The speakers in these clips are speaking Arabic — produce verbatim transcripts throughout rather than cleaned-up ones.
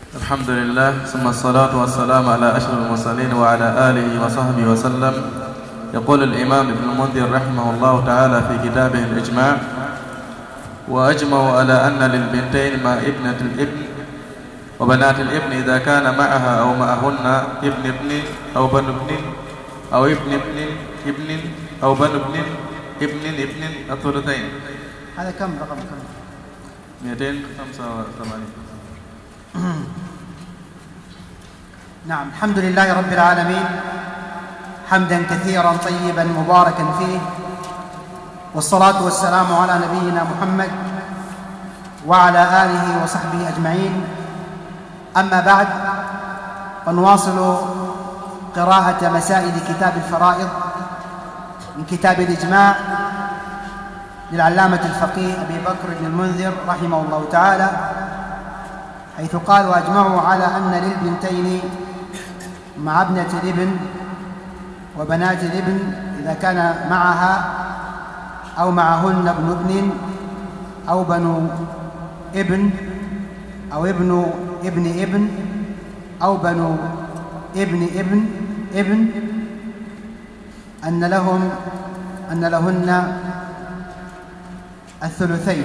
الحمد لله ثم الصلاة والسلام على أشرف المرسلين وعلى آله وصحبه وسلم. يقول الإمام ابن المنذر رحمه الله تعالى في كتابه الإجماع: وأجمعوا على أن للبنتين مع ابنة الابن وبنات الابن إذا كان معها أو معهن ابن ابن أو بن ابن أو ابن ابن ابن أو بن ابن ابن ابن الثلثين. هذا كم رقم كم؟ مئتين وخمسة وثمانين. نعم، الحمد لله رب العالمين حمدا كثيرا طيبا مباركا فيه، والصلاة والسلام على نبينا محمد وعلى آله وصحبه أجمعين. أما بعد، فنواصل قراءة مسائل كتاب الفرائض من كتاب الإجماع للعلامة الفقيه أبي بكر بن المنذر رحمه الله تعالى، حيث قال: وأجمعوا على أن للبنتين مع ابنة الابن وبنات الابن إذا كان معها أو معهن ابن ابن أو بنو ابن أو ابن ابن ابن أو بنو ابن ابن ابن أن لهم أن لهن الثلثين.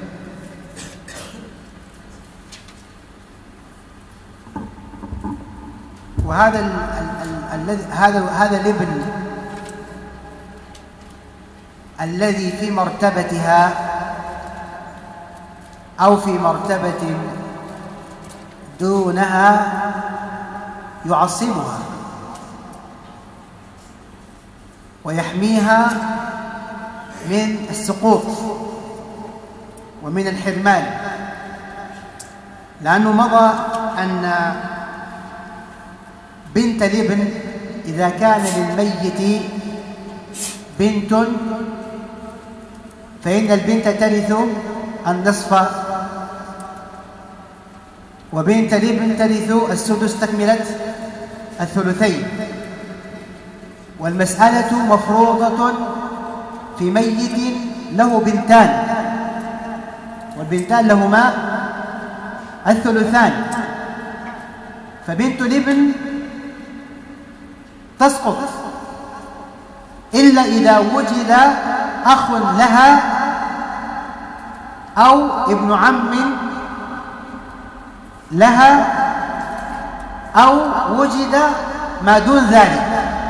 وهذا الذي هذا هذا الابن الذي في مرتبتها أو في مرتبة دونها يعصبها ويحميها من السقوط ومن الحرمان، لأنه مضى أن بنت الابن إذا كان للميت بنت فإن البنت ترث النصف، وبنت الابن ترث السدس تكملة الثلثين. والمسألة مفروضة في ميت له بنتان، والبنتان لهما الثلثان، فبنت الابن تسقط إلا إذا وجد أخ لها أو ابن عم لها أو وجد ما دون ذلك،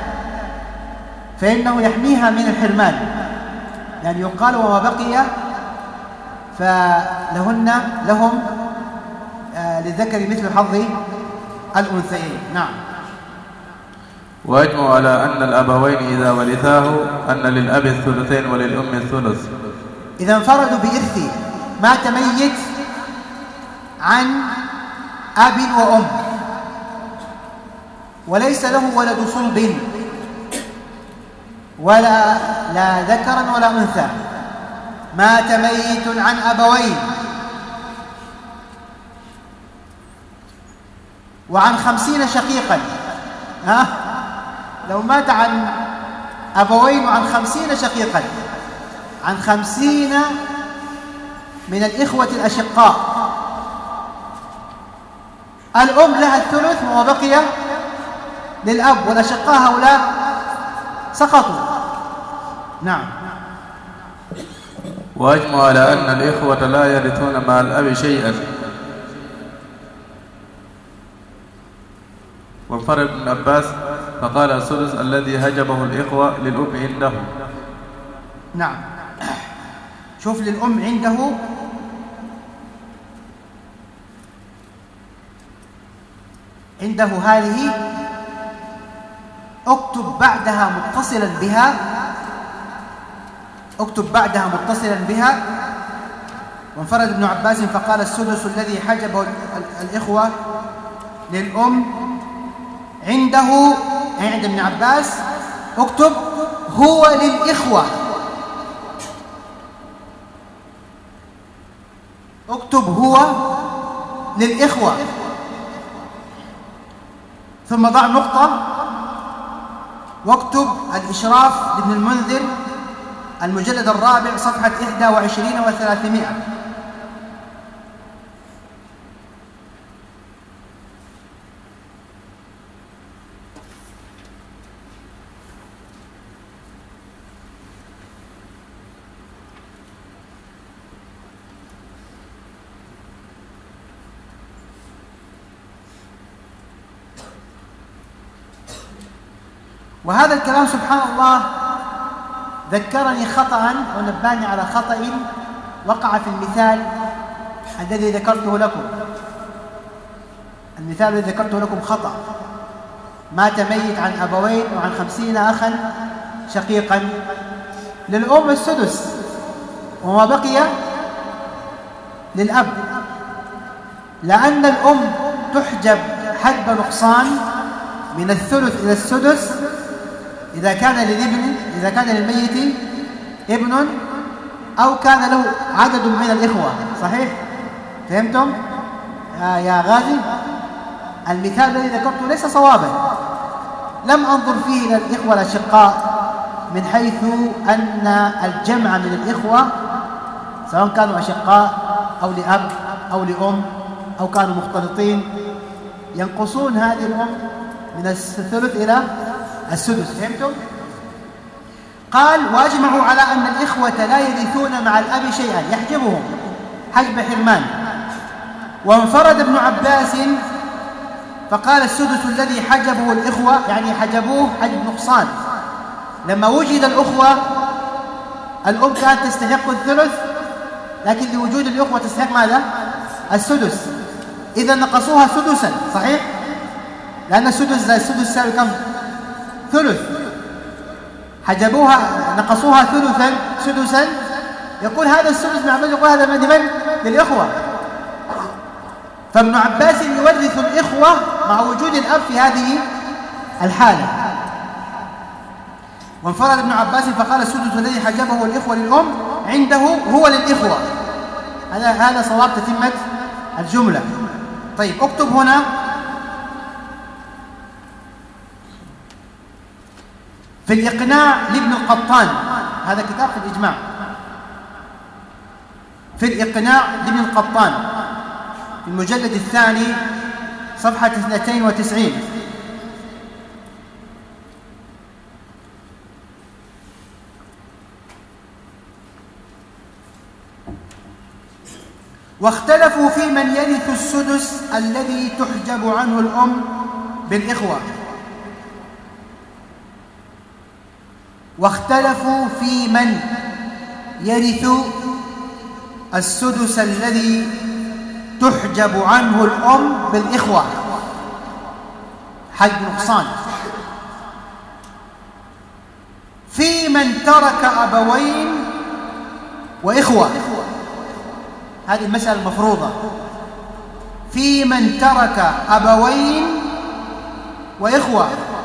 فإنه يحميها من الحرمان، يعني يقال: وما بقي فلهن لهم آه للذكر مثل حظ الأنثيين. نعم. وأجمعوا على أن الأبوين إذا ورثاه أن للأب الثلثين وللأم الثلث. إذا انفردوا بإرث مات ميت عن أب وأم وليس له ولد صلب ولا لا ذكرا ولا أنثى، مات ميت عن أبوين وعن خمسين شقيقا. ها؟ لو مات عن أبوين وعن خمسين شقيقا، عن خمسين من الإخوة الأشقاء، الأم لها الثلث وما بقي للأب، والأشقاء هؤلاء سقطوا. نعم. وأجمع على أن الإخوة لا يرثون مع الأب شيئا. وانفرد ابن عباس فقال: الثلث الذي هجبه الإخوة للأم عنده. نعم. شوف، للأم عنده عنده هذه اكتب بعدها متصلا بها اكتب بعدها متصلا بها وانفرد ابن عباس فقال: السدس الذي حجبه الإخوة للأم عنده، عند ابن عباس اكتب هو للإخوة، اكتب هو للإخوة، ثم ضع نقطة واكتب الإشراف لابن المنذر المجلد الرابع صفحة إحدى وعشرين وثلاثمائة. وهذا الكلام سبحان الله ذكرني خطأ ونبهني على خطأ وقع في المثال الذي ذكرته لكم. المثال الذي ذكرته لكم خطأ. مات ميت عن أبوين وعن خمسين أخا شقيقا، للأم السدس وما بقي للأب، لأن الأم تحجب حجب نقصان من الثلث إلى السدس إذا كان للابن إذا كان للميت ابن أو كان له عدد من الإخوة. صحيح؟ فهمتم يا, يا غازي؟ المثال الذي ذكرته ليس صوابا، لم أنظر فيه إلى الإخوة الأشقاء من حيث أن الجمع من الإخوة سواء كانوا أشقاء أو لأب أو لأم أو كانوا مختلطين ينقصون هذه الأم من الثلث إلى السدس. فهمتم؟ قال وأجمعوا على أن الإخوة لا يرثون مع الأب شيئا يحجبهم حجب حرمان. وانفرد ابن عباس فقال السدس الذي حجبه الإخوة يعني حجبوه حجب نقصان. لما وجد الأخوة الأم كانت تستحق الثلث، لكن لوجود الأخوة تستحق ماذا؟ السدس. إذا نقصوها سدسا. صحيح؟ لأن السدس زي السدس يساوي كم؟ ثلث. حجبوها نقصوها ثلثا سدسا. يقول هذا السدس مع يقول هذا من لمن؟ للإخوة. فابن عباس يورث الإخوة مع وجود الأب في هذه الحالة. وانفرد ابن عباس فقال السدس الذي حجبه الإخوة للأم عنده هو للإخوة. هذا هذا صواب تتمة الجملة. طيب اكتب هنا في الإقناع لابن القطان، هذا كتاب في الإجماع، في الإقناع لابن القطان في المجلد الثاني صفحة اثنتين وتسعين. واختلفوا في من يرث السدس الذي تحجب عنه الأم بالإخوة. واختلفوا في من يرث السدس الذي تحجب عنه الأم بالإخوة حجب نقصان. في من ترك أبوين وإخوة، هذه المسألة المفروضة. في من ترك أبوين وإخوة،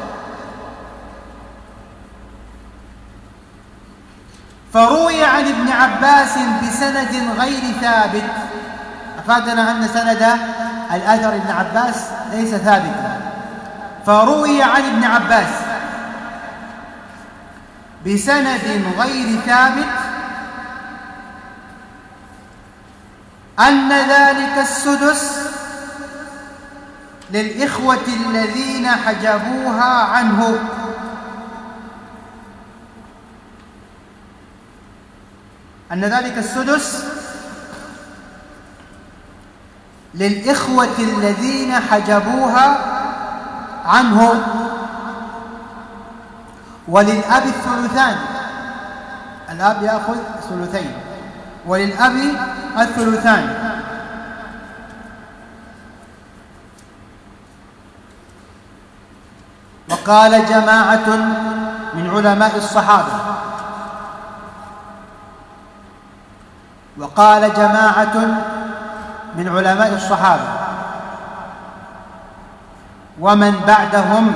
فروي عن ابن عباس بسند غير ثابت. أفادنا أن سند الأثر ابن عباس ليس ثابتا. فروي عن ابن عباس بسند غير ثابت أن ذلك السدس للإخوة الذين حجبوها عنه. أن ذلك السدس للإخوة الذين حجبوها عنه، وللأب الثلثان. الأب يأخذ ثلثين وللأب الثلثان. وقال جماعة من علماء الصحابة وقال جماعة من علماء الصحابة ومن بعدهم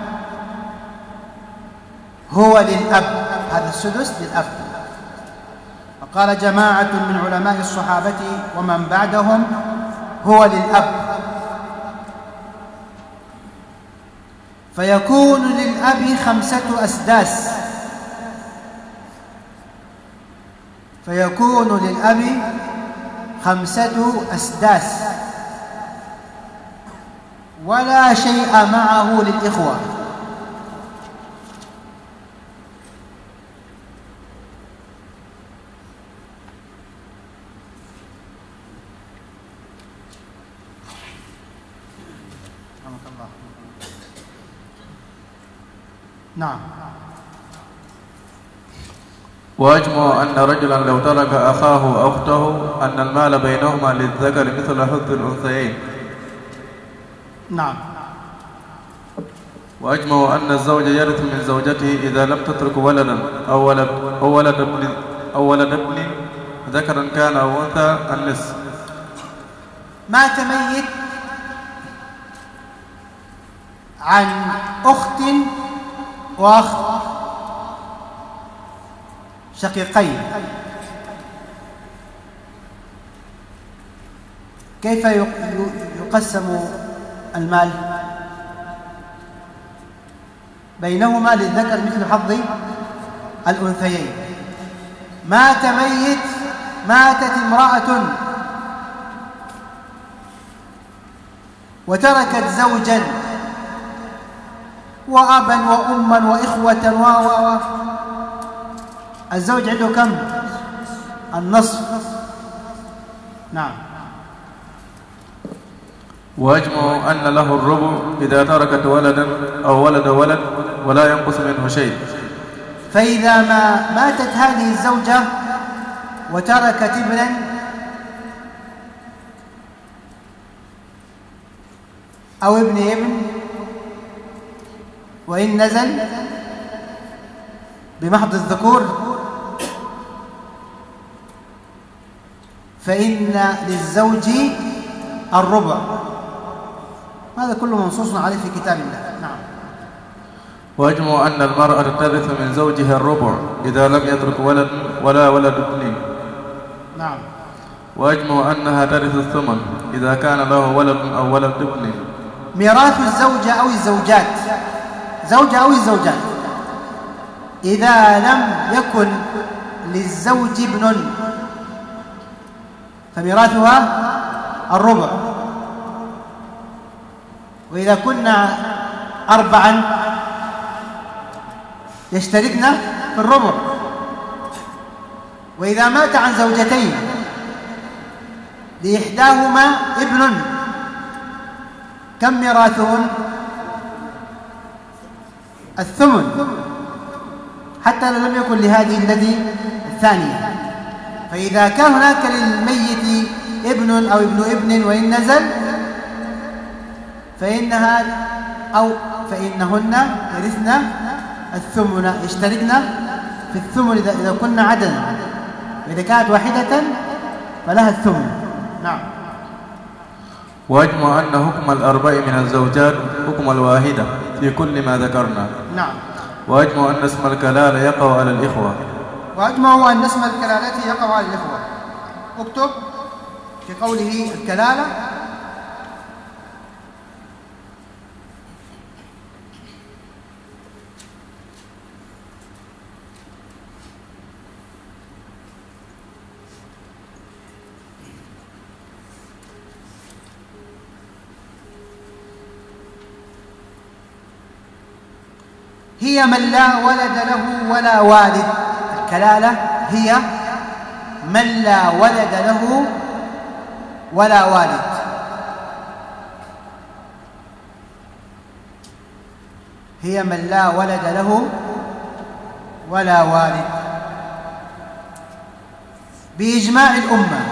هو للأب، هذا السدس للأب. وقال جماعة من علماء الصحابة ومن بعدهم هو للأب، فيكون للأب خمسة أسداس فيكون للأب خمسة أسداس ولا شيء معه للإخوة. نعم. وأجمعوا أن رجلا لو ترك أخاه أو أخته أن المال بينهما للذكر مثل حظ الأنثيين. نعم. وأجمعوا أن الزوج يرث من زوجته إذا لم تترك ولدا أو ولد أو ولد ابن أو ولد ابن ذكرا كان أو أنثى النصف. مات ميت عن أخت وأخ شقيقين، كيف يقسم المال؟ بينهما للذكر مثل حظ الأنثيين. مات ميت، ماتت امرأة وتركت زوجا وأبا وأما وإخوة و و الزوج عنده كم؟ النصف. نعم. وأجمعوا أن له الربع إذا تركت ولدا أو ولد ولد ولا ينقص منه شيء. فإذا ما ماتت هذه الزوجة وتركت ابنا أو ابن ابن، وإن نزل بمحض الذكور فإن للزوج الربع. هذا كله منصوص عليه في كتاب الله. نعم. وأجمعوا أن المرأة ترث من زوجها الربع إذا لم يترك ولد ولا ولد ابن. نعم. وأجمعوا أنها ترث الثمن إذا كان له ولد أو ولد ابن. ميراث الزوجة أو الزوجات، زوجة أو الزوجات، إذا لم يكن للزوج ابن فميراثها الربع، وإذا كنا أربعا يشتركن في الربع. وإذا مات عن زوجتين لإحداهما ابن كم ميراثهن؟ الثمن، حتى لو لم يكن لهذه الذي الثانية. فإذا كان هناك للميت ابن أو ابن ابن وإن نزل فإنها أو فإنهن يرثن الثمن، يشتركن في الثمن إذا إذا كن عددا، وإذا كانت واحدة فلها الثمن. نعم. وأجمع أن حكم الأربع من الزوجات حكم الواحدة في كل ما ذكرنا. نعم. وأجمع أن اسم الكلالة يقع على الإخوة. وأجمعوا أن اسم الكلالة يقع على الإخوة. اكتب في قوله الكلالة هي من لا ولد له ولا والد. الكلالة هي من لا ولد له ولا والد. هي من لا ولد له ولا والد بإجماع الأمة.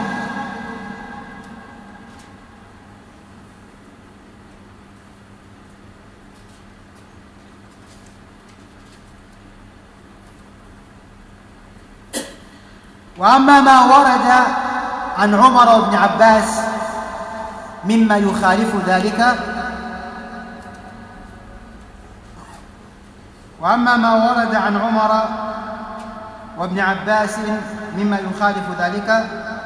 وأما ما ورد عن عمر وابن عباس مما يخالف ذلك وأما ما ورد عن عمر وابن عباس مما يخالف ذلك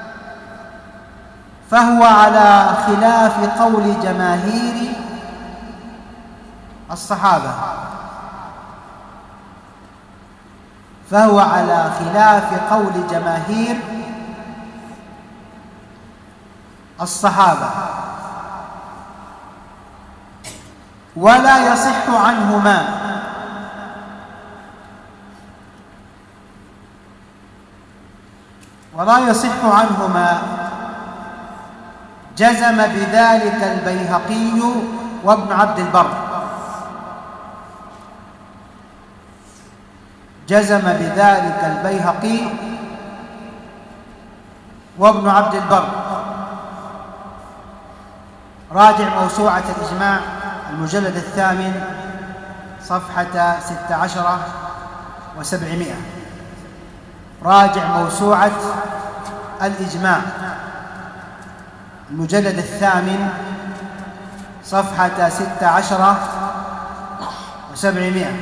فهو على خلاف قول جماهير الصحابة فهو على خلاف قول جماهير الصحابة ولا يصح عنهما ولا يصح عنهما جزم بذلك البيهقي وابن عبد البر. جزم بذلك البيهقي وابن عبد البر. راجع موسوعة الإجماع المجلد الثامن صفحة ست عشر وسبعمائة. راجع موسوعة الإجماع المجلد الثامن صفحة ست عشر وسبعمائة.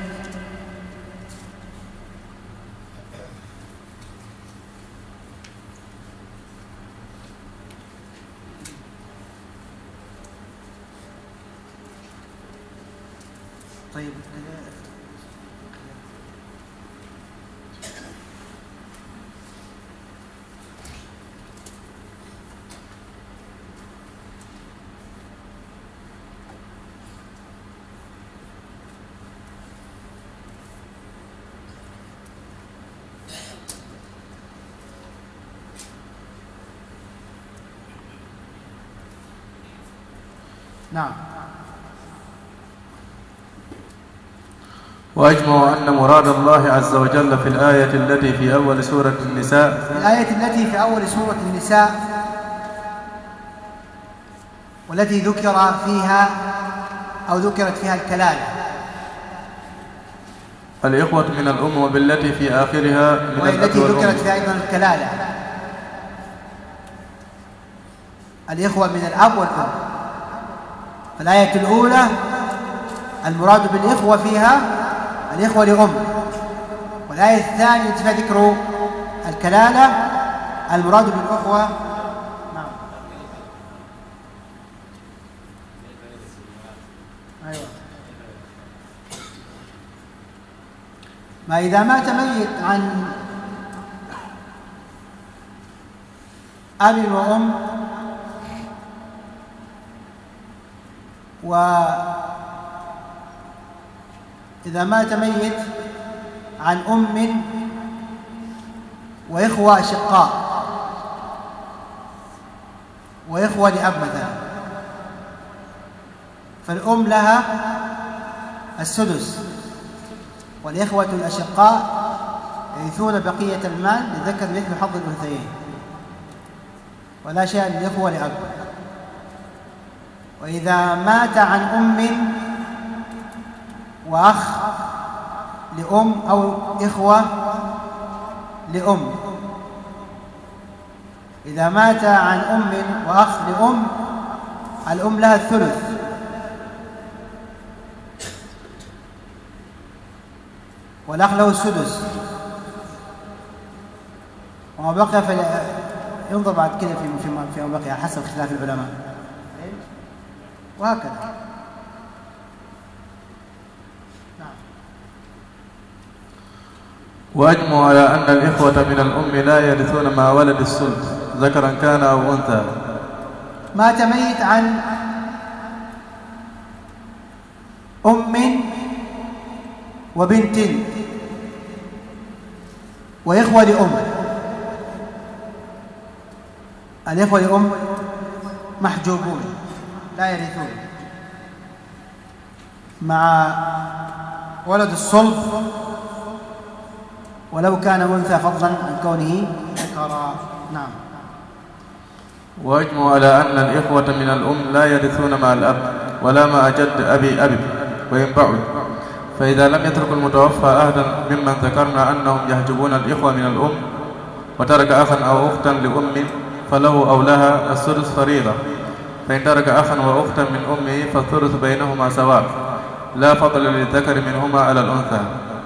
طيب نعم. وأجمعوا أن مراد الله عز وجل في الآية التي في أول سورة النساء الآية التي في أول سورة النساء والتي ذكر فيها أو ذكرت فيها الكلالة الإخوة من الأم، وبالتي في آخرها من والتي ذكرت فيها أيضا الكلالة الإخوة من الأب والأم. فالآية الأولى المراد بالإخوة فيها الإخوة لأم، والآية الثانية فيها ذكر الكلالة المراد بالأخوة. نعم. أيوة. ما إذا مات ميت عن أب وأم وإذا مات ميت عن أم وإخوة أشقاء وإخوة لأب مثلا، فالأم لها السدس والإخوة الأشقاء يرثون بقية المال للذكر مثل حظ الأنثيين، ولا شيء للإخوة لأب. وإذا مات عن أم وأخ لأم أو إخوة لأم، إذا مات عن أم وأخ لأم الأم لها الثلث، والأخ له السدس، وما بقي ينظر بعد كده في فيما بقي حسب اختلاف العلماء، وهكذا. وأجمعوا على أن الإخوة من الأم لا يرثون مع ولد الصلب ذكرا كان أو أنثى. مات ميت عن أم وبنت وإخوة لأم، الإخوة لأم محجوبون لا يرثون مع ولد الصلب ولو كان أنثى فضلا عن كونه ذكرا. نعم. وأجمعوا على أن الإخوة من الأم لا يرثون مع الأب ولا مع جد أبي أبي وإن بعد، فإذا لم يترك المتوفى أحدا ممن ذكرنا أنهم يحجبون الإخوة من الأم وترك أخا أو أختا لأم فله أو لها الثلث فريضة، فإن ترك أخا وأختا من أمه فالثلث بينهما سواء لا فضل للذكر منهما على الأنثى.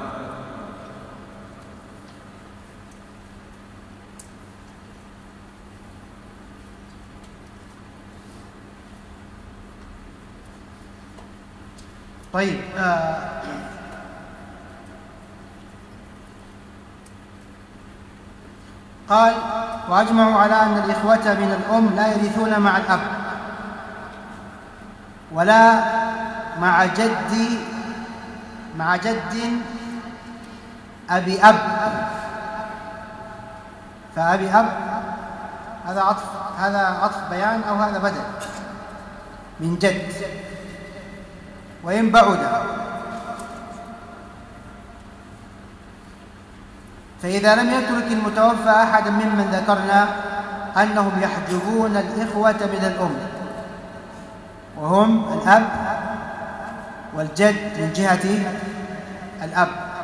طيب آه قال وأجمعوا على أن الإخوة من الأم لا يرثون مع الأب ولا مع جد مع جد أبي أب، فأبي أب هذا عطف هذا عطف بيان أو هذا بدل من جد وإن بعد، فإذا لم يترك المتوفى أحدا ممن ذكرنا أنهم يحجبون الإخوة من الأم، وهم الأب والجد من جهة الأب،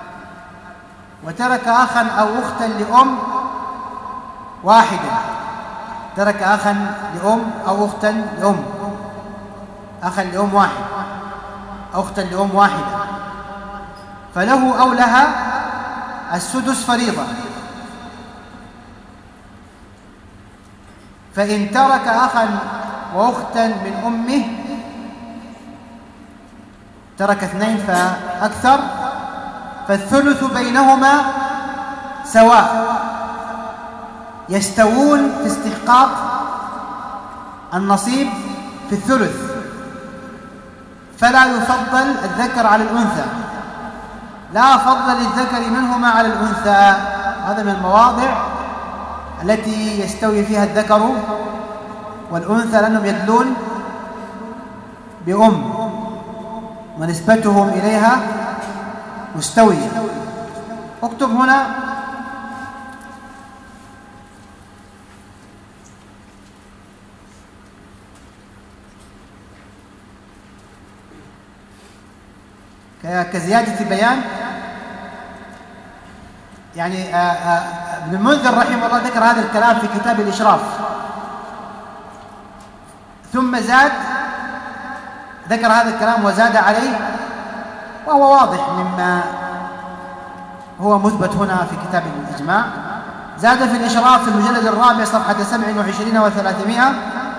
وترك أخا أو أختا لأم واحدا، ترك أخا لأم أو أختا لأم، أخا لأم واحد، أختا لأم واحدة، فله أو لها السدس فريضة. فإن ترك أخا وأختا من أمه، ترك اثنين فأكثر، فالثلث بينهما سواء، يستوون في استحقاق النصيب في الثلث، فلا يفضل الذكر على الأنثى، لا فضل للذكر منهما على الأنثى. هذا من المواضع التي يستوي فيها الذكر والأنثى، لأنهم يدلون بأم ونسبتهم إليها مستوية. اكتب هنا كزيادة بيان، يعني ابن المنذر رحمه الله ذكر هذا الكلام في كتاب الإشراف، ثم زاد ذكر هذا الكلام وزاد عليه، وهو واضح مما هو مثبت هنا في كتاب الإجماع. زاد في الإشراف في المجلد الرابع صفحة سبع وعشرين وثلاثمائة: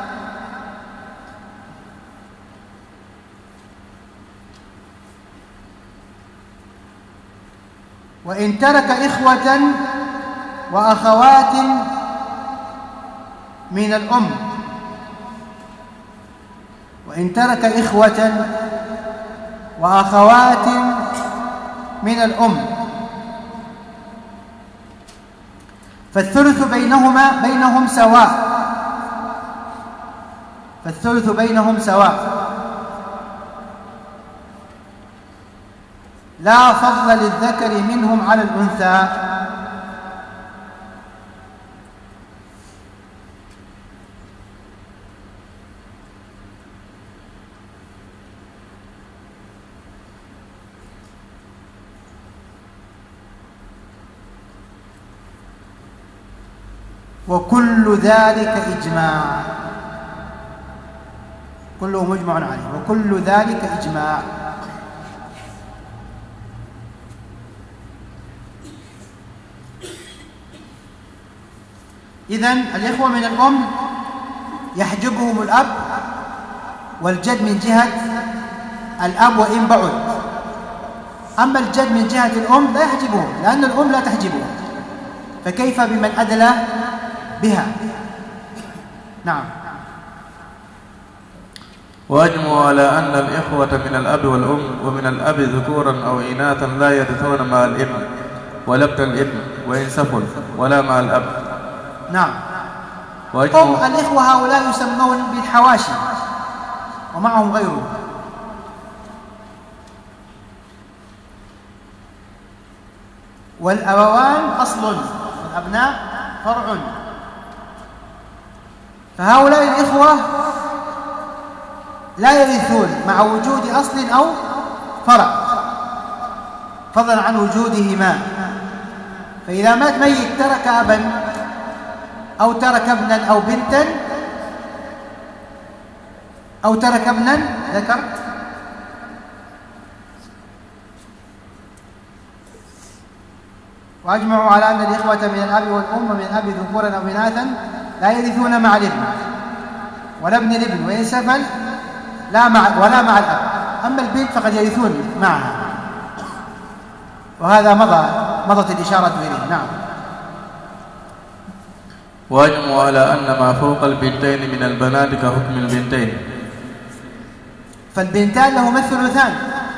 وإن ترك إخوة وأخوات من الأم، وإن ترك إخوة وأخوات من الأم، فالثلث بينهما بينهم سواء، فالثلث بينهم سواء، لا فضل للذكر منهم على الأنثى. وكل ذلك إجماع، كله مجمع عليه، وكل ذلك إجماع. إذن الإخوة من الأم يحجبهم الأب والجد من جهة الأب وإن بعد، أما الجد من جهة الأم لا يحجبهم، لأن الأم لا تحجبهم، فكيف بمن أدلى بها؟ نعم. وأجمعوا على أن الإخوة من الأب والأم ومن الأب ذكورا أو إناثا لا يرثون مع الابن ولا ابن الابن وإن سفل، ولا مع الأب. نعم. هم الإخوة هؤلاء يسمون بالحواشي ومعهم غيره، والأبوان أصل والأبناء فرع، فهؤلاء الإخوة لا يرثون مع وجود أصل أو فرع، فضلا عن وجودهما. فإذا مات ميت ترك أبا أو ترك ابنا أو بنتا أو ترك ابنا ذكر وأجمعوا على أن الإخوة من الأب والأم ومن الأب ذكورا أو إناثا لا يرثون مع الابن ولا ابن الابن وإن سفل، لا مع ولا مع الأب. أما البنت فقد يرثون معها، وهذا مضى مضت الإشارة إليه. نعم. وأجمعوا على أن ما فوق البنتين من البنات كحكم البنتين، فالبنتان لهما الثلثان،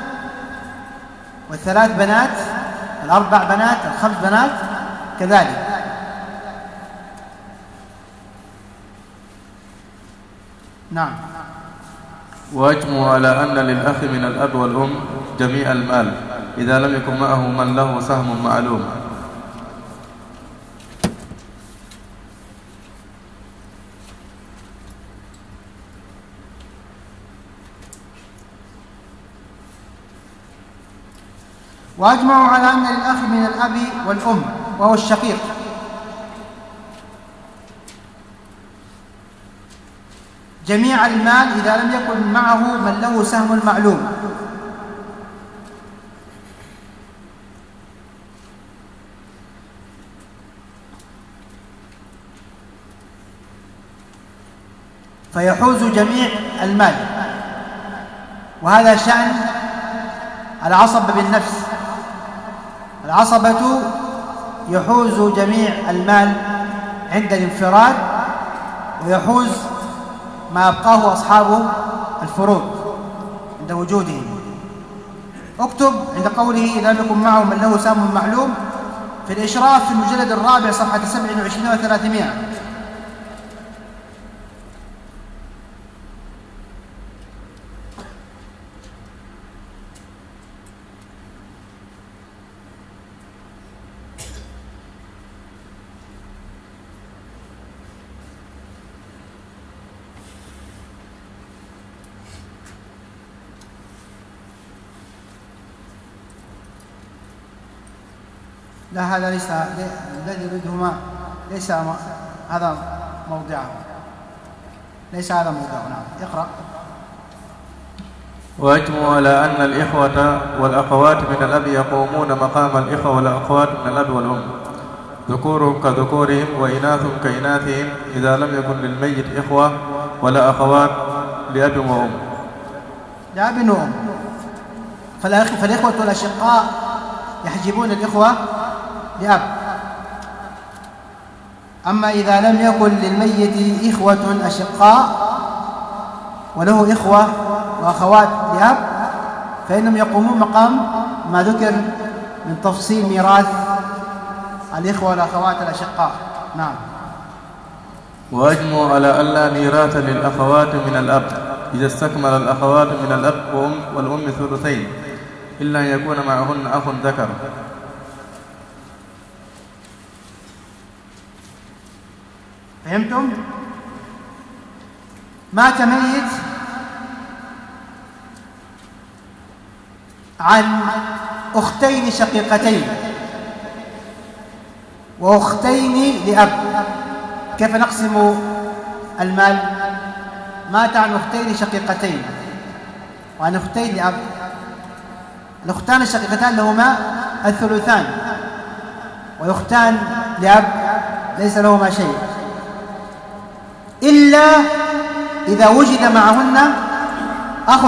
والثلاث بنات، الأربع بنات، الخمس بنات كذلك. نعم. وأجمعوا على أن للأخ من الأب والأم جميع المال إذا لم يكن معه من له سهم معلوم. وأجمعوا على أن للأخ من الأب والأم وهو الشقيق جميع المال إذا لم يكن معه من له سهم معلوم. فيحوز جميع المال، وهذا شأن العصبة بالنفس. العصبة يحوز جميع المال عند الانفراد، ويحوز ما أبقاه أصحاب الفروض عند وجودهم. اكتب عند قوله إذا لم يكن معه من له سهم معلوم في الإشراف في المجلد الرابع صفحة سبع وعشرين وثلاثمائة. لا، هذا ليس الذي يريدهما، ليس هذا موضعه، ليس هذا موضعه. نعم، اقرأ. وأجمعوا على أن الإخوة والأخوات من الأب يقومون مقام الإخوة والأخوات من الأب والأم، ذكورهم كذكورهم وإناثهم كإناثهم، إذا لم يكن للميت إخوة ولا أخوات لأب وأم. لأب وأم، فالإخوة والأشقاء يحجبون الإخوة لأب. أما إذا لم يكن للميت إخوة أشقاء وله إخوة وأخوات لأب فإنهم يقومون مقام ما ذكر من تفصيل ميراث الإخوة والأخوات الأشقاء. نعم. وأجمعوا على ألا ميراث للأخوات من الأب إذا استكمل الأخوات من الأب وأم والأم ثلثين، إلا أن يكون معهن أخ ذكر. فهمتم؟ مات ميت عن أختين شقيقتين وأختين لأب، كيف نقسم المال؟ مات عن أختين شقيقتين وعن أختين لأب. الأختان الشقيقتان لهما الثلثان، والأختان لأب ليس لهما شيء، إلا إذا وجد معهن أخ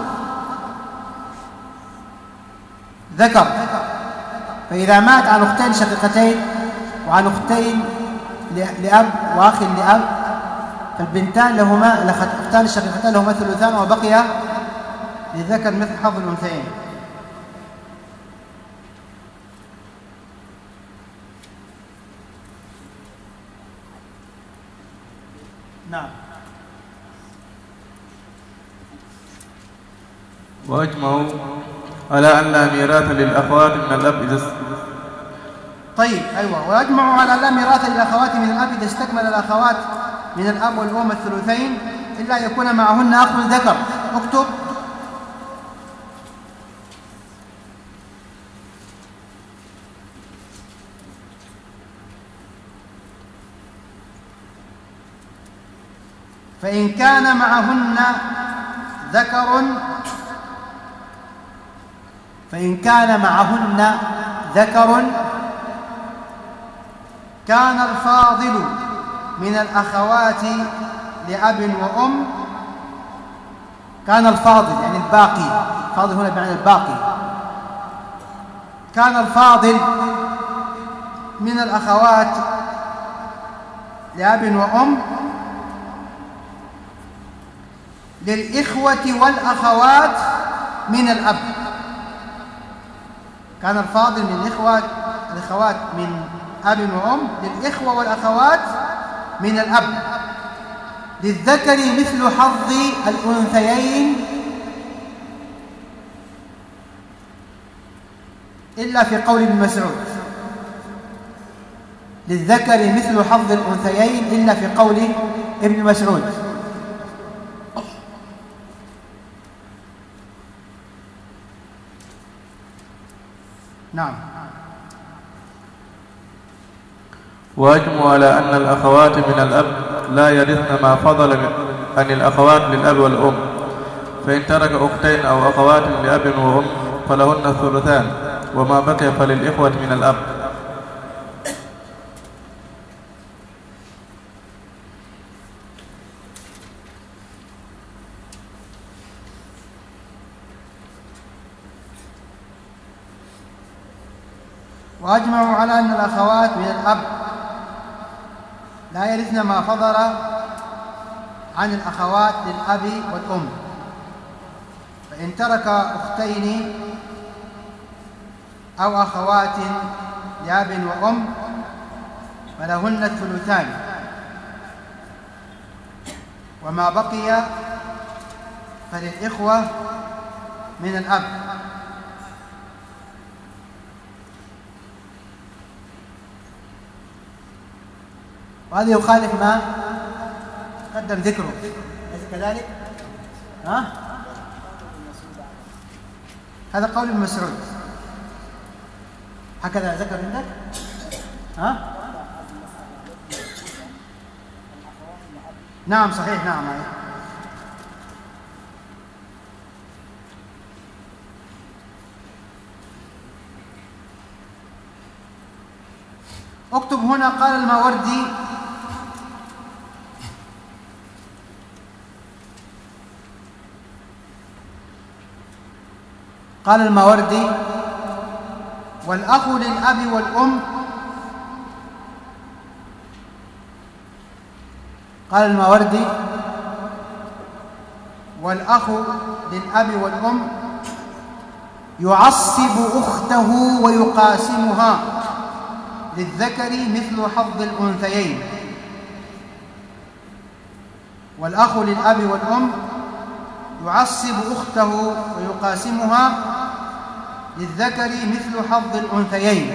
ذكر. فإذا مات عن أختين شقيقتين وعن أختين لأب وأخ لأب فالبنتان لهما الأختان الشقيقتان لهما ثلثان، وبقي للذكر مثل حظ الأنثيين. نعم. وأجمعوا على أن لا ميراث للأخوات من الأب إذا طيب أيوة. ويجمعوا على أن لا ميراث للأخوات من الأب إذا استكمل الأخوات من الأب والأم الثلثين، إلا يكون معهن أخ ذكر. اكتب. فإن كان معهن ذكر فإن كان معهن ذكر كان الفاضل من الأخوات لأب وأم، كان الفاضل يعني الباقي، فاضل هنا بمعنى الباقي، كان الفاضل من الأخوات لأب وأم للإخوة والأخوات من الأب. كان الفاضل من الإخوة الأخوات من أب وأم للإخوة والأخوات من الأب، للذكر مثل حظ الأنثيين إلا في قول ابن مسعود. للذكر مثل حظ الأنثيين إلا في قول ابن مسعود. نعم. وأجمعوا على أن الأخوات من الأب لا يرثن ما فضل عن الأخوات للأب والأم، فإن ترك أختين أو أخوات لأب وأم فلهن الثلثان، وما بقي فللإخوة من الأب. وأجمعوا على أن الأخوات من الأب لا يرثن ما فضل عن الأخوات للأب والأم، فإن ترك أختين أو أخوات لأب وأم فلهن الثلثان، وما بقي فللإخوة من الأب. وهذا يخالف ما قدم ذكره، أليس كذلك؟ ها؟ هذا قول ابن مسعود، هكذا ذكر عندك؟ ها؟ نعم صحيح، نعم. اكتب هنا قال الماوردي: قال الماوردي: والأخ للأب والأم قال الماوردي: والأخ للأب والأم يعصب أخته ويقاسمها، للذكر مثل حظ الأنثيين. والأخ للأب والأم يعصب أخته ويقاسمها، للذكر مثل حظ الأنثيين.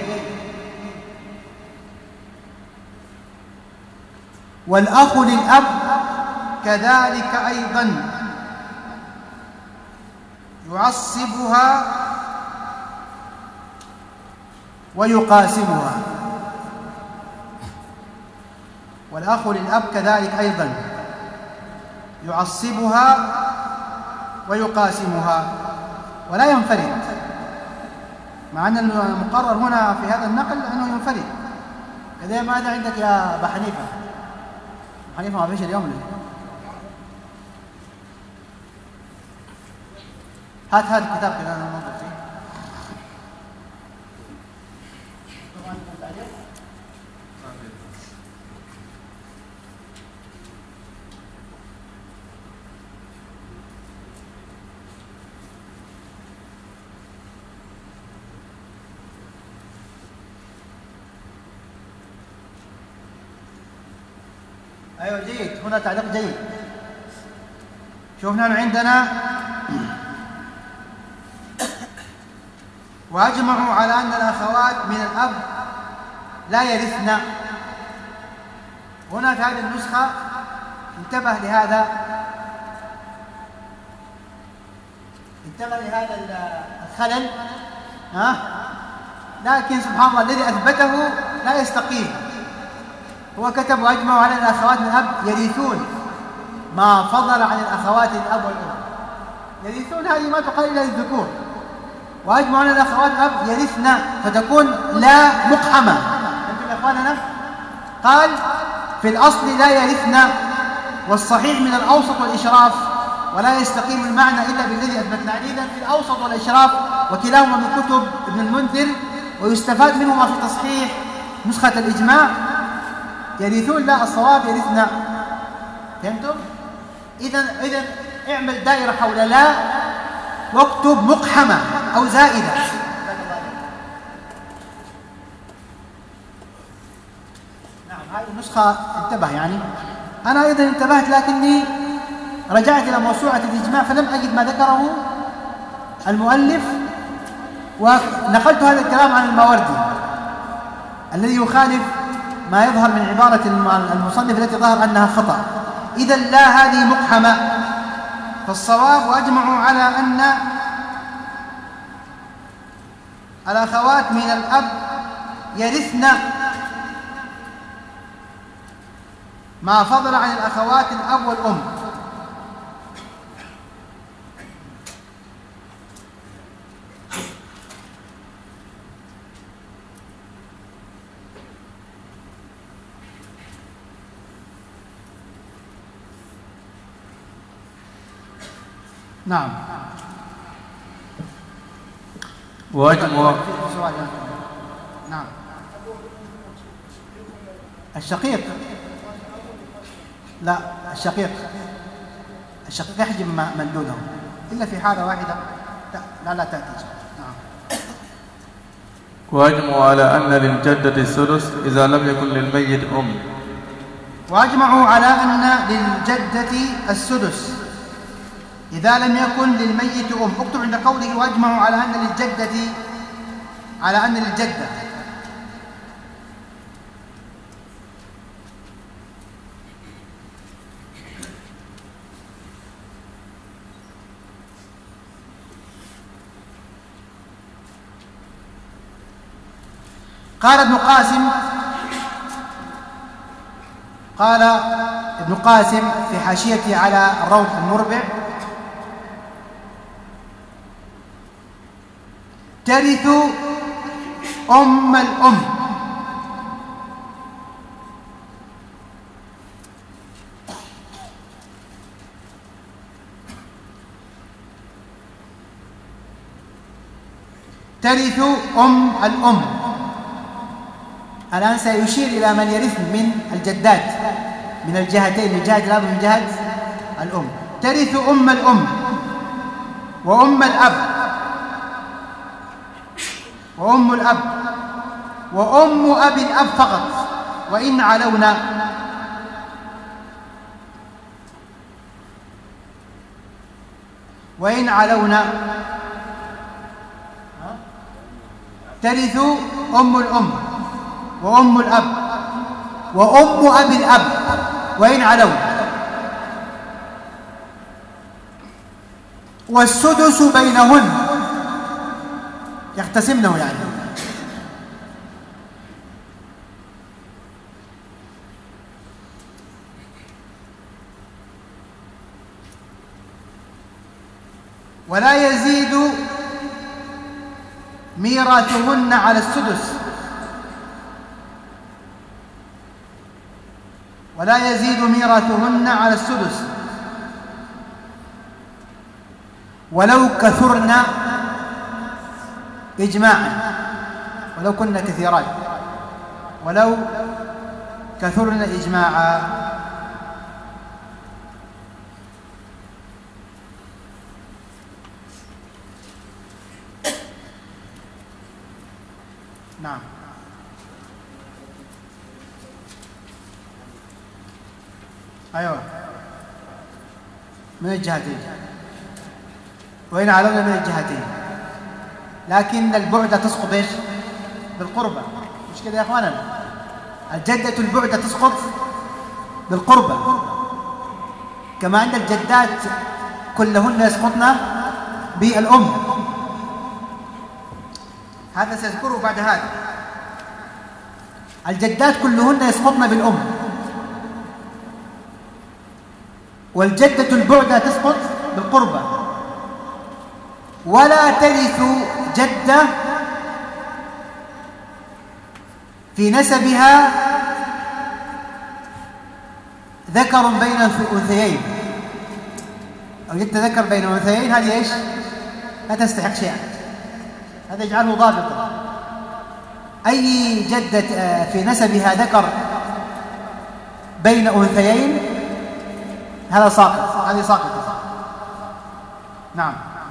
والأخ للأب كذلك أيضا يعصبها ويقاسمها. والأخ للأب كذلك أيضا يعصبها ويقاسمها ولا ينفرد، مع أن المقرر هنا في هذا النقل أنه ينفرد. كذا ماذا عندك يا أبا حنيفة؟ أبا حنيفة ما فيش اليوم لي. هات هات الكتاب كذا أنا ننظر فيه. أيوة جيد، هنا تعليق جيد. شوفنا عندنا: وأجمعوا على أن الأخوات من الأب لا يرثن. هنا في هذه النسخة انتبه لهذا انتبه لهذا الخلل، ها؟ لكن سبحان الله الذي أثبته لا يستقيم. هو كتب: وأجمعوا على الأخوات من الأب يرثون ما فضل عن الأخوات الأب والأم. يرثون هذه ما تقال إلا للذكور. وأجمعوا على الأخوات الأب يرثن، فتكون لا مقحمة. أنتم يا إخواننا قال في الأصل لا يرثن، والصحيح من الأوسط والإشراف، ولا يستقيم المعنى إلا بالذي أثبتنا. إذن في الأوسط والإشراف وكلاهما من كتب ابن المنذر، ويستفاد منهما في تصحيح نسخة الإجماع. يرثون لا، الصواب يرثنا. فهمتم؟ إذن إذن اعمل دائرة حول لا واكتب مقحمة أو زائدة. نعم هذه النسخة انتبه يعني. أنا أيضا انتبهت، لكني رجعت إلى موسوعة الإجماع فلم أجد ما ذكره المؤلف، ونقلت هذا الكلام عن الماوردي الذي يخالف ما يظهر من عبارة المصنف التي ظهر أنها خطأ. إذا لا هذه مقحمة، فالصواب: وأجمعوا على أن الأخوات من الأب يرثن ما فضل عن الأخوات الأب والأم. نعم. وأجمع نعم. الشقيق لا، الشقيق الشقيق يحجب من دونه إلا في حالة واحدة لا لا تأتي. نعم. وأجمعوا على أن للجدة السدس إذا لم يكن للميت أم. وأجمعوا على أن للجدة السدس إذا لم يكن للميت أم. اكتب عند قوله وأجمعوا على أن للجدة على أن للجدة قال ابن قاسم قال ابن قاسم في حاشيته على الروض المربع: ترث أم الأم. ترث أم الأم. الآن سيشير إلى من يرث من الجدات من الجهتين، من جهة الأب ومن جهة الأم. ترث أم الأم وأم الأب وأم الأب وأم أبي الأب فقط، وإن علونا. وإن علونا ترث أم الأم وأم الأب وأم أبي الأب وإن علوا. والسدس بينهن، يقتسمنه يعني. ولا يزيد ميراثهن على السدس ولا يزيد ميراثهن على السدس ولو كثرن إجماعا، ولو كن كثيرات، ولو كثرن إجماعا. نعم. أيوة، من الجهتين، وإن علونا من الجهتين، لكن البعدة تسقط إيش؟ بالقربة. مش كده يا أخوانا؟ الجدة البعدة تسقط بالقربة، كما أن الجدات كلهن يسقطن بالأم. هذا سيذكره بعد هذا. الجدات كلهن يسقطن بالأم، والجدة البعدة تسقط بالقربة. ولا ترث جدة في نسبها ذكر بين أنثيين، أو جدة ذكر بين أنثيين، هذه إيش؟ لا تستحق شيئا. هذا يجعله ضابطا. أي جدة في نسبها ذكر بين أنثيين هذا ساقط، هذه ساقطة. نعم.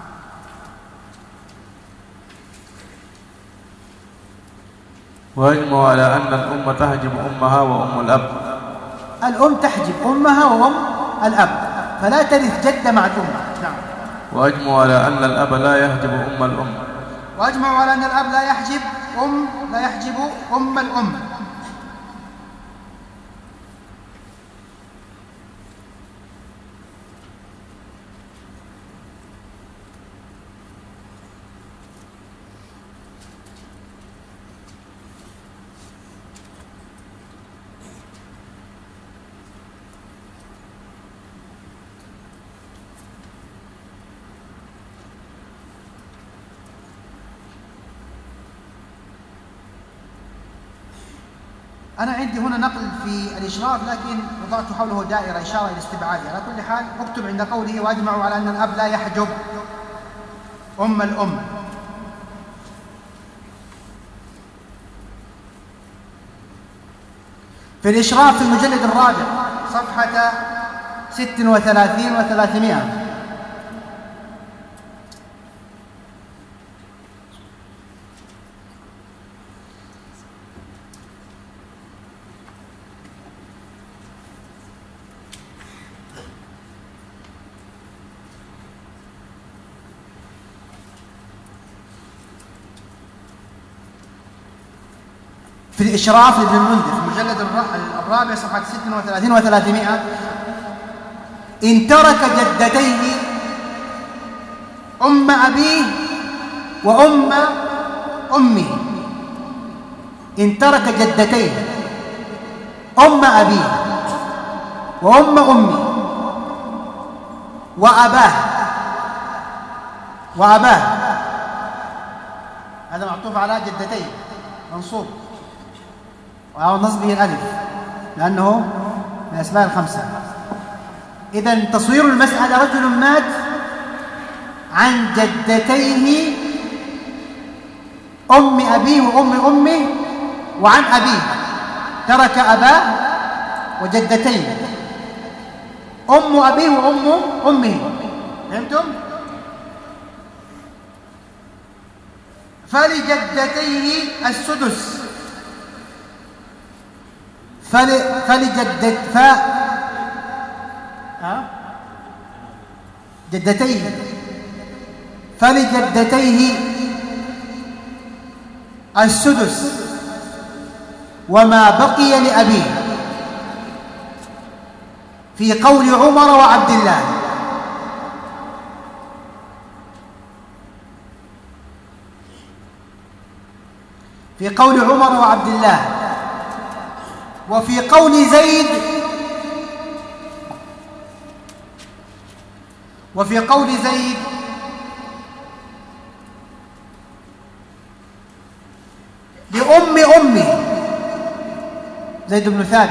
ويجمع على أن الأم تحجب أمها وأم الأب. الأم تحجب أمها وأم الأب، فلا ترث جدة مع الأم. نعم. وأجمع على أن الأب لا يحجب أم الأم. وأجمع على أن الأب لا يحجب أم لا يحجب أم الأم. أنا عندي هنا نقل في الإشراف لكن وضعت حوله دائرة إشارة إلى استبعاده. على كل حال اكتب عند قوله وأجمعوا على أن الأب لا يحجب أم الأم. في الإشراف في المجلد الرابع صفحة ست وثلاثين وثلاثمائة في الإشراف لابن المنذر في المجلد الرابع صفحة ست وثلاثين وثلاثمائة إن ترك جدتيه أم أبيه وأم أمه. إن ترك جدتيه أم أبيه وأم أمه وأباه وأباه هذا معطوف على جدتيه منصوب وعلى نصبه الألف لأنه من الأسماء الخمسة. إذن تصوير المسألة رجل مات عن جدتيه أم أبيه وأم أمه وعن أبيه، ترك أباه وجدتين أم أبيه وأم أمه. فهمتم؟ فلجدتيه السدس فل فلجدت ف ها جدتيه فلجدتيه السدس وما بقي لأبيه في قول عمر وعبد الله. في قول عمر وعبد الله وفي قول زيد وفي قول زيد لأم أمه زيد بن ثابت.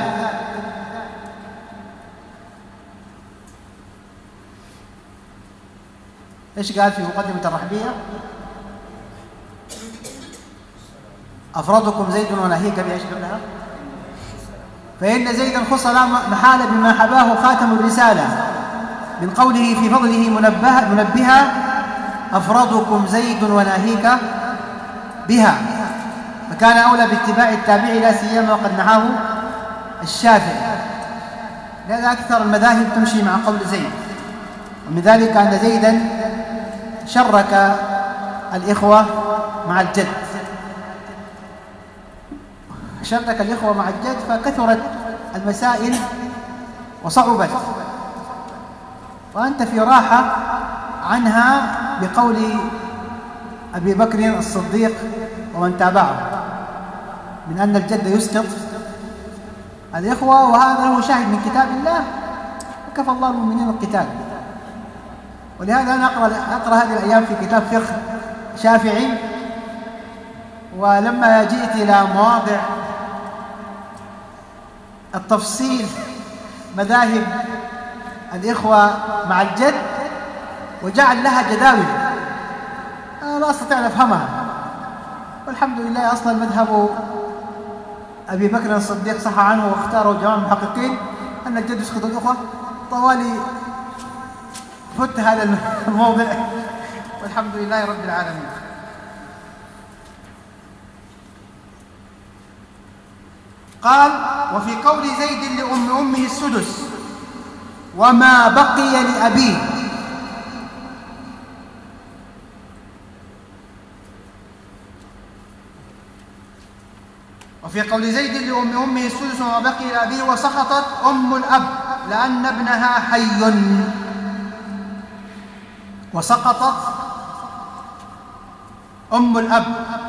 ايش قال في مقدمة الرحبية؟ أفرادكم زيد وناهيك بإيش قبلها؟ فإن زيدا خص لا محالة بما حباه خاتم الرسالة من قوله في فضله منبه منبها أفرادكم زيد وناهيك بها، فكان أولى باتباع التابع لا سيما وقد نهاه الشافعي. لذا أكثر المذاهب تمشي مع قول زيد، ومن ذلك أن زيدا شرك الإخوة مع الجد، شرك الإخوة مع الجد فكثرت المسائل وصعبت، وأنت في راحة عنها بقول أبي بكر الصديق ومن تابعه من أن الجد يسقط الإخوة، وهذا له شاهد من كتاب الله وكفى الله المؤمنين القتال. ولهذا أنا أقرأ, أقرأ هذه الأيام في كتاب فقه شافعي، ولما جئت إلى مواضع التفصيل مذاهب الإخوة مع الجد وجعل لها جداول أنا لا أستطيع أن أفهمها، والحمد لله أصلا مذهب أبي بكر الصديق صح عنه واختاره جماعة المحققين أن الجد يسقط الأخوة. طوالي فت هذا الموضع والحمد لله رب العالمين. قال وفي قول زيد لأم أمه السدس وما بقي لأبيه، وفي قول زيد لأم أمه السدس وما بقي لأبيه وسقطت أم الأب لأن ابنها حي، وسقطت أم الأب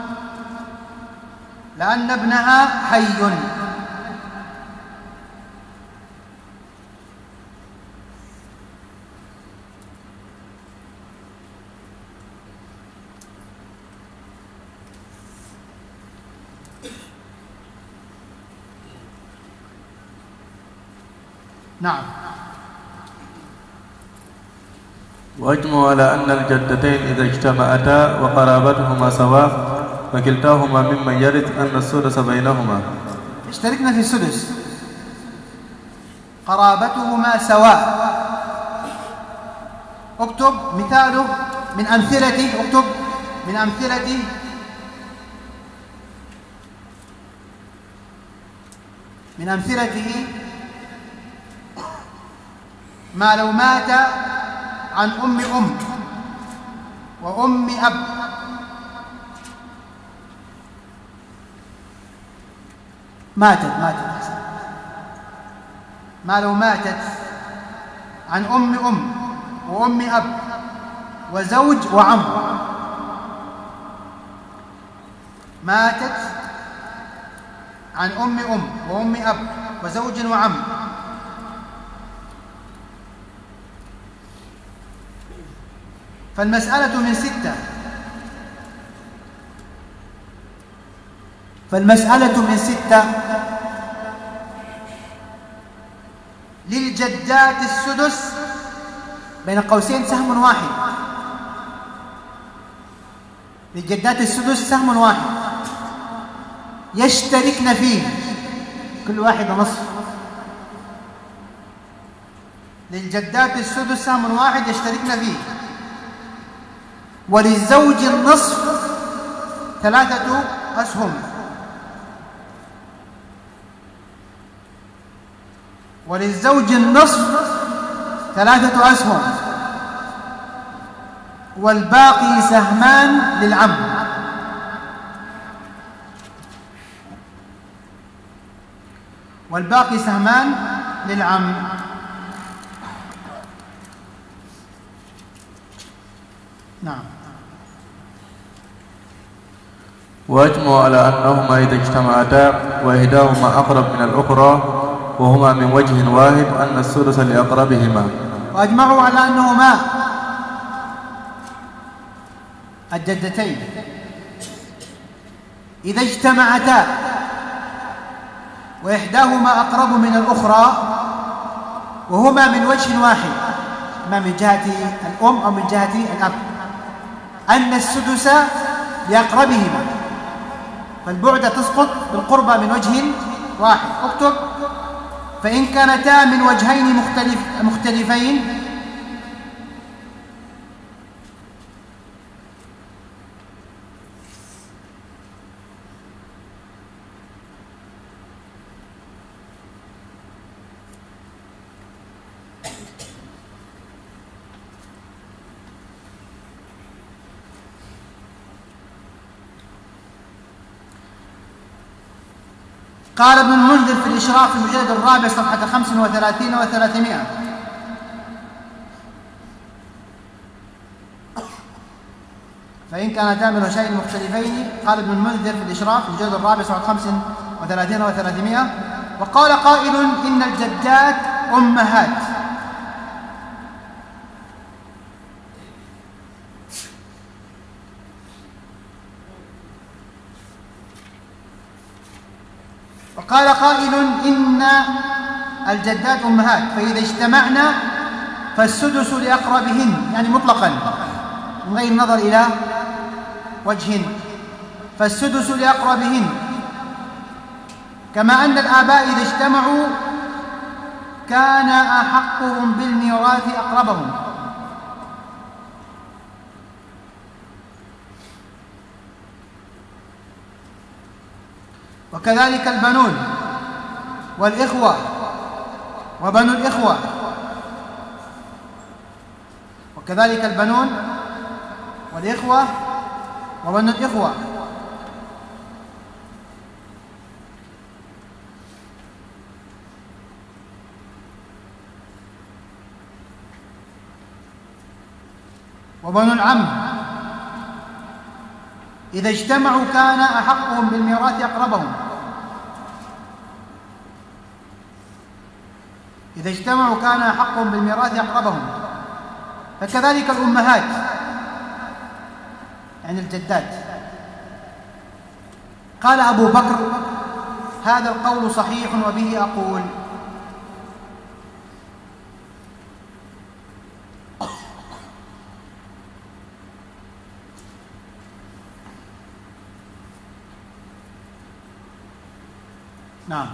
لأن ابنها حي. نعم. وأجمعوا على أن الجدتين إذا اجتمعتا وقرابتهما سواء فكلتاهما ممن يرث أن السدس بينهما. اشتركنا في السدس، قرابتهما سواء. اكتب مثاله من أمثلته، اكتب من أمثلته من أمثلته ما لو مات عن أم أم وأم أب ماتت ماتت ما لو ماتت عن أم أم وأم أب وزوج وعم. ماتت عن أم أم وأم أب وزوج وعم. فالمسألة من ستة فالمسألة من ستة للجدات السدس بين قوسين سهم واحد. للجدات السدس سهم واحد يشتركن فيه، كل واحدة نصف. للجدات السدس سهم واحد يشتركن فيه. وللزوج النصف ثلاثة أسهم. وللزوج النصف ثلاثة أسهم والباقي سهمان للعم. والباقي سهمان للعم. نعم. وأجمعوا على أنهما إذا اجتمعتا وإحداهما أقرب من الأخرى وهما من وجه واحد أن الثلث لأقربهما. وأجمعوا على أنهما الجدتين إذا اجتمعتا وإحداهما أقرب من الأخرى وهما من وجه واحد، ما من جهة الأم أو من جهة الأب، أن السدس لأقربهما، فالبعد تسقط بالقربى من وجه واحد. اكتب: فإن كانتا من وجهين مختلف مختلفين قال ابن المنذر في الإشراف في المجلد الرابع صفحة خمس وثلاثين وثلاثمائة: فإن كانتا من وجهين مختلفين. قال ابن المنذر في الإشراف في المجلد الرابع صفحة خمس وثلاثين وثلاثمائة: وقال قائل إن الجدات أمهات. وقال قائل إن الجدات أمهات، فإذا اجتمعنا فالسدس لأقربهن، يعني مطلقا من غير نظر إلى وجه، فالسدس لأقربهن، كما أن الآباء إذا اجتمعوا كان أحقهم بالميراث أقربهم. وكذلك البنون والإخوة وبنو الإخوة، وكذلك البنون والإخوة وبنو الإخوة. وبنو العم إذا اجتمعوا كان أحقهم بالميراث أقربهم. إذا اجتمعوا كان أحقهم بالميراث أقربهم. فكذلك الأمهات، يعني الجدات. قال أبو بكر: هذا القول صحيح وبه أقول. نعم.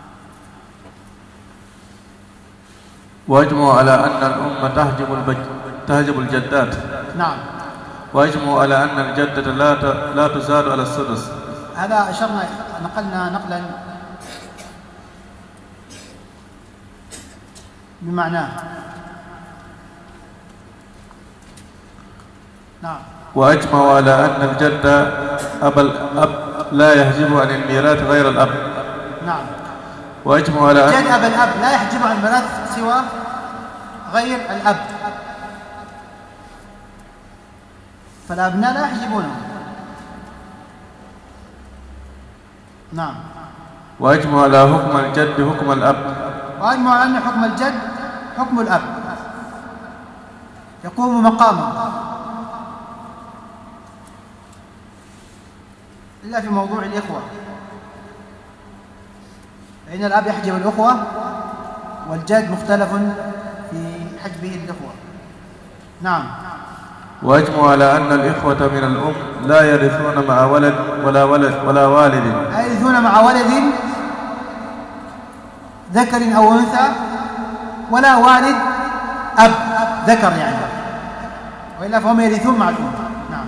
وأجمعوا على أن الأم تحجب البج... تحجب الجدات. نعم. وأجمعوا على أن الجدة لا ت... لا تزاد على السدس. هذا أشرنا نقلنا نقلا بمعناه. نعم. وأجمعوا على أن الجد أب الأب لا يحجب عن الميراث غير الأب. نعم. وأجمعوا على الجد أب الأب لا يحجب عن الميراث سوى غير الأب، فالأبناء لا يحجبونه. نعم. وأجمعوا على حكم الجد حكم الأب. وأجمعوا على أن حكم الجد حكم الأب يقوم مقامه، إلا في موضوع الإخوة، فإن الأب يحجب الأخوة والجد مختلف في حجبه الإخوة. نعم. وأجمعوا على أن الإخوة من الأم لا يرثون مع ولد ولا ولد ولا والد. لا يرثون مع ولد ذكر أو أنثى ولا والد أب ذكر يعني، وإلا فهم يرثون مع الأم. نعم.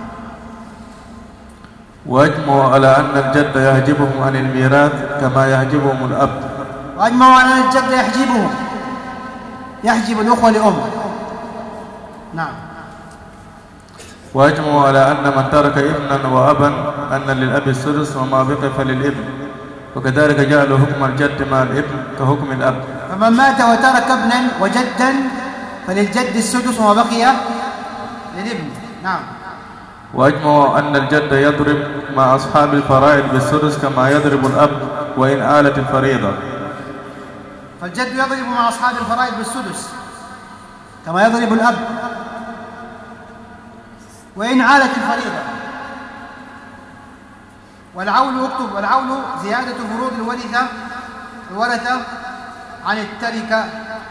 وأجمعوا على أن الجد يحجبهم عن الميراث كما يحجبهم الأب. وأجمعوا على أن الجد يحجبهم يحجب الأخوة لأم. نعم. وأجمعوا على أن من ترك ابنا وأبا أن للأب السدس وما بقي فللابن، وكذلك جعلوا حكم الجد مع الابن كحكم الأب. فمن مات وترك ابنا وجدا فللجد السدس وما بقي للابن. نعم. وأجمعوا أن الجد يضرب مع أصحاب الفرائض بالسدس كما يضرب الأب وإن آلت الفريضة. فالجد يضرب مع أصحاب الفرائض بالسدس كما يضرب الأب وإن عالت الفريضة. والعول اكتب، والعول زيادة فروض الورثة الورثة عن التركة.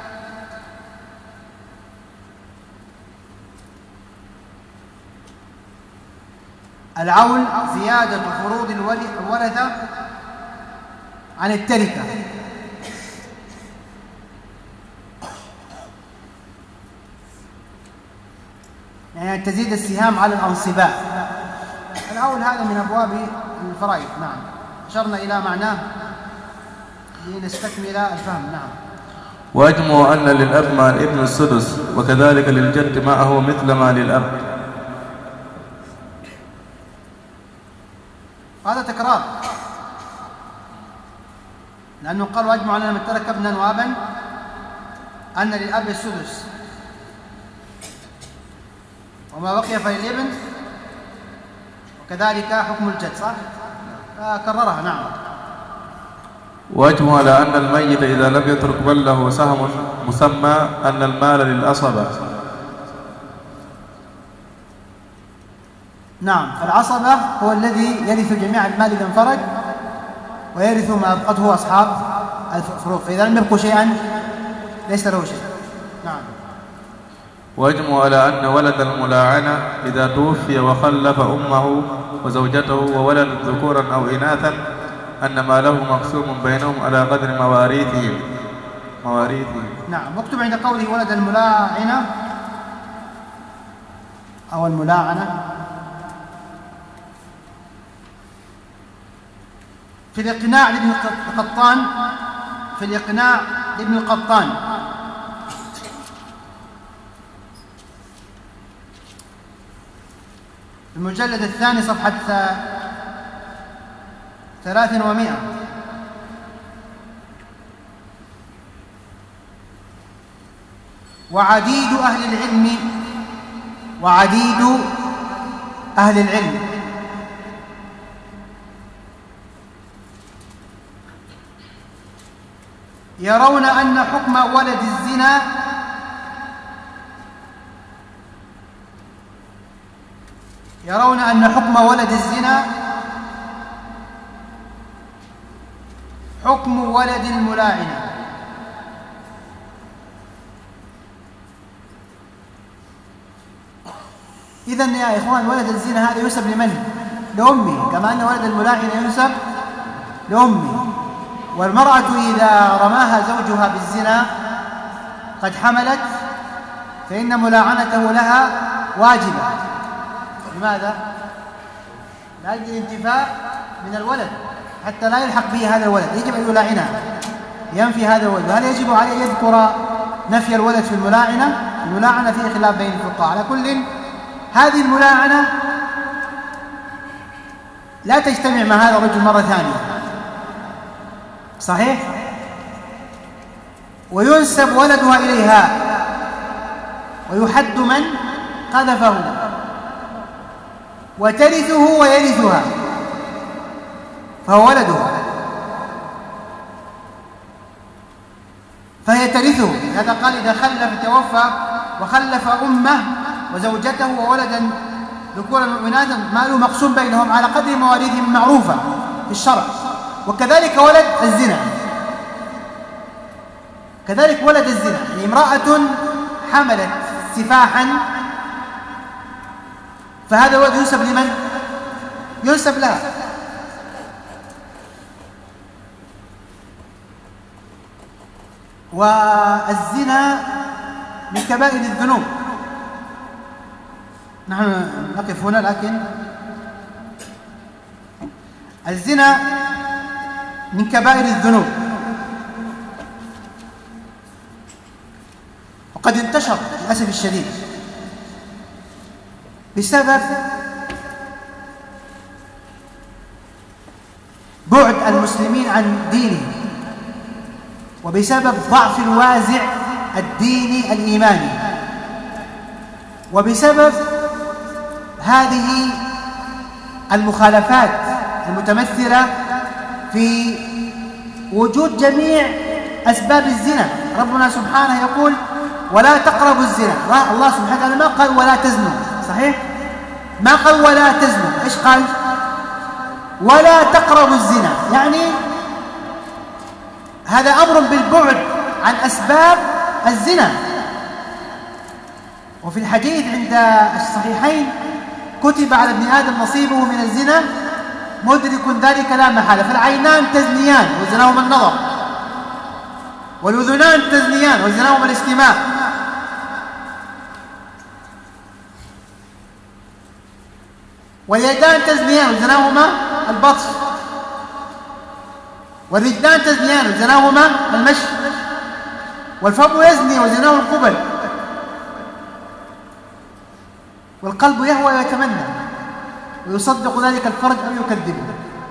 العول زيادة فروض الورثة عن التركة. يعني تزيد السهام على الأنصباء. العول هذا من أبواب الفرائض. نعم. أشرنا إلى معناه لنستكمل الفهم. نعم. وأجمعوا أن للأب مع الابن السدس وكذلك للجد معه مثل ما للأب. هذا تكرار، لأنه قال واجمعوا أن من ترك ابنا وأبا أن للأب السدس وما بقي فللابن وكذلك حكم الجد. صح؟ فكررها. نعم. وأجمعوا على أن الميت إذا لم يترك بل له سهم مسمى أن المال للعصبة. نعم. فالعصبة هو الذي يرث جميع المال إذا انفرد ويرث ما أبقته أصحاب الفروض، فإذا لم يبقوا شيئا ليس له شيء. نعم. وأجمعوا على أن ولد الملاعنة إذا توفي وخلف أمه وزوجته وولد ذكورا أو إناثا أن ماله مقسوم بينهم على قدر مواريثهم مواريثهم. نعم. واكتب عند قوله ولد الملاعنة أو الملاعنة في الإقناع لابن القطان في الإقناع لابن القطان المجلد الثاني صفحة ثلاث ومائة. وعديد أهل العلم وعديد أهل العلم يرون أن حكم ولد الزنا يرون أن حكم ولد الزنا حكم ولد الملاعنة. إذن يا إخوان ولد الزنا هذا ينسب لمن؟ لأمه، كما أن ولد الملاعنة ينسب لأمه. والمرأة إذا رماها زوجها بالزنا قد حملت فإن ملاعنته لها واجبة. لماذا؟ لأجل الانتفاء من الولد حتى لا يلحق به هذا الولد، يجب أن يلاعنها، ينفي هذا الولد. هل يجب عليه أن يذكر نفي الولد في الملاعنة؟ الملاعنة فيه خلاف بين الفقهاء. على كل، هذه الملاعنة لا تجتمع مع هذا الرجل مرة ثانية، صحيح؟ وينسب ولدها إليها ويحد من قذفه وترثه ويرثها، فهو ولدها فهي ترثه. هذا قال إذا خلف توفى وخلف أمه وزوجته وولدا ذكورا وإناثا ماله مقسوم بينهم على قدر مواريثهم المعروفة في الشرع. وكذلك ولد الزنا، كذلك ولد الزنا، يعني امرأة حملت سفاحا فهذا الولد ينسب لمن؟ ينسب لها. والزنا من كبائر الذنوب. نحن نقف هنا، لكن الزنا من كبائر الذنوب، وقد انتشر للأسف الشديد بسبب بعد المسلمين عن دينهم، وبسبب ضعف الوازع الديني الإيماني، وبسبب هذه المخالفات المتمثلة في وجود جميع أسباب الزنا. ربنا سبحانه يقول ولا تقربوا الزنا. الله سبحانه وتعالى ما قال ولا تزنوا، صحيح؟ ما قال ولا تزنوا، إيش قال؟ ولا تقربوا الزنا، يعني هذا أمر بالبعد عن أسباب الزنا. وفي الحديث عند الصحيحين كتب على ابن آدم نصيبه من الزنا مدرك ذلك لا محالة. فالعينان تزنيان وزناهما النظر، والأذنان تزنيان وزناهما الاستماع، واليدان تزنيان وزناهما البطش، والرجلان تزنيان وزناهما المشي، والفم يزني وزناه القبل، والقلب يهوى ويتمنى ويصدق ذلك الفرج أو يكذبه.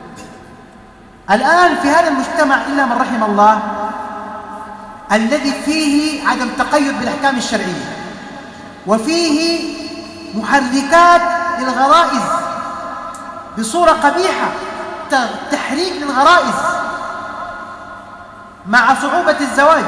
الآن في هذا المجتمع إلا من رحم الله الذي فيه عدم تقيد بالأحكام الشرعية، وفيه محركات للغرائز بصورة قبيحة، تحريك للغرائز مع صعوبة الزواج.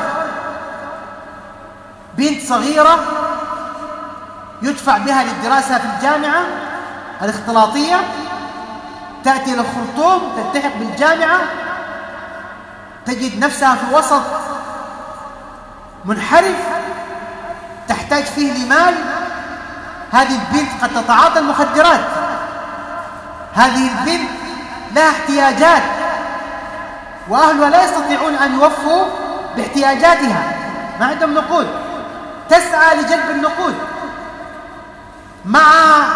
بنت صغيرة يدفع بها للدراسة في الجامعة الاختلاطية، تأتي إلى الخرطوم تلتحق بالجامعة، تجد نفسها في وسط منحرف تحتاج فيه لمال. هذه البنت قد تتعاطى المخدرات، هذه البنت لها احتياجات وأهلها لا يستطيعون أن يوفوا باحتياجاتها، ما عندهم نقود، تسعى لجلب النقود مع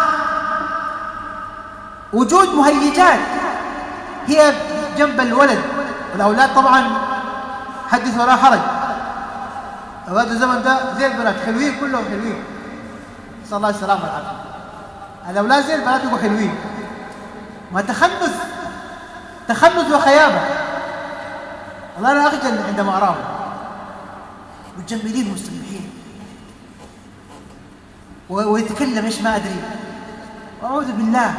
وجود مهيجات. هي جنب الولد والأولاد طبعا حدث ولا حرج، أولاد الزمن ده زي البنات حلوين، كلهم حلوين، نسأل الله السلامة والعافية. الأولاد زي البنات يبقوا حلوين، ما تخنث تخنث وخيابة. والله أنا أخجل عندما أراهم متجملين مستمحين ويتكلم إيش ما أدري، وأعوذ بالله.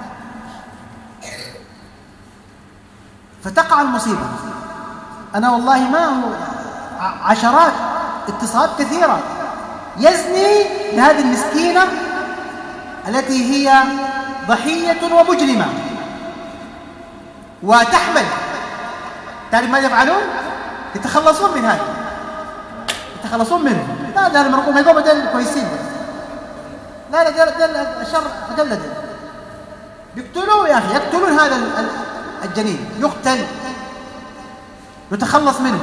فتقع المصيبة. أنا والله ما هو عشرات اتصالات كثيرة يزني لهذه المسكينة التي هي ضحية ومجرمة وتحمل. تعرف ماذا يفعلون؟ يتخلصون من هذا، يتخلصون منه. لا لا المرقوم ما يقوم دل كويسين، لا لا دل دل الشر أجل دل بيقتلوه يا أخي، يقتلون هذا الجنين، يقتل يتخلص منه.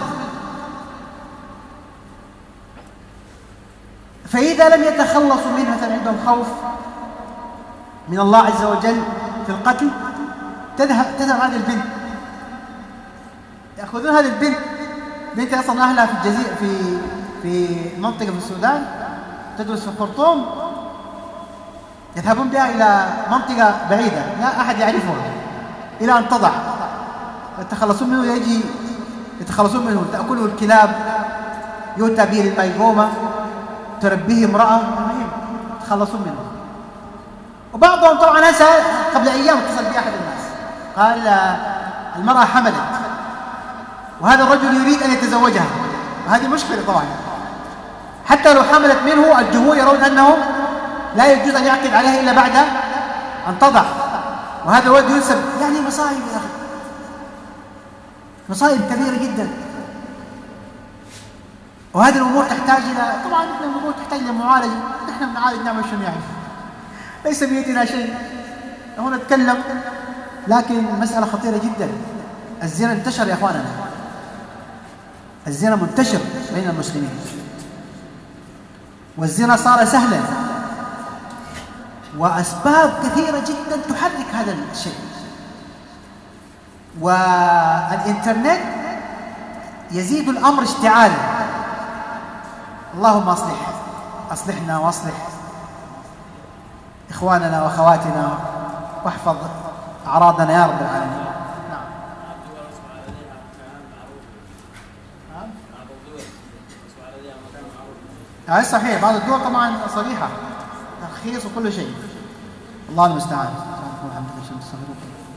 فإذا لم يتخلصوا منه، مثلا عندهم خوف من الله عز وجل في القتل، تذهب تذهب هذه البنت، يأخذون هذه البنت، بنت أصلا أهلها في الجزيرة في في منطقة في السودان، تدرس في الخرطوم، يذهبون بها إلى منطقة بعيدة لا أحد يعرفها إلى أن تضع، يتخلصون منه، يجي يتخلصون منه، تأكله الكلاب، يؤتى به للميقومة، تربيه امرأة، يتخلصون منه. وبعضهم طبعا هسه قبل أيام اتصل بي أحد الناس قال المرأة حملت وهذا الرجل يريد أن يتزوجها، وهذه مشكلة طبعا. حتى لو حملت منه الجمهور يرون أنه لا يجوز أن يعقد عليها إلا بعد أن تضع، وهذا الولد ينسب، يعني مصائب يا أخي، مصائب كبيرة جدا. وهذه الأمور تحتاج إلى، طبعا الأمور تحتاج إلى معالجة، نحن بنعالج نعمل شنو يعني، ليس بيدنا شيء، هنا نتكلم، لكن مسألة خطيرة جدا. الزنا انتشر يا أخواننا، الزنا منتشر بين المسلمين، والزنا صار سهلا، وأسباب كثيرة جدا تحرك هذا الشيء. والإنترنت يزيد الأمر اشتعالا. اللهم أصلح أصلحنا وأصلح إخواننا وأخواتنا واحفظ أعراضنا يا رب العالمين. هذا صحيح، بعض الدول طبعا صريحة ترخيص وكل شيء، الله المستعان.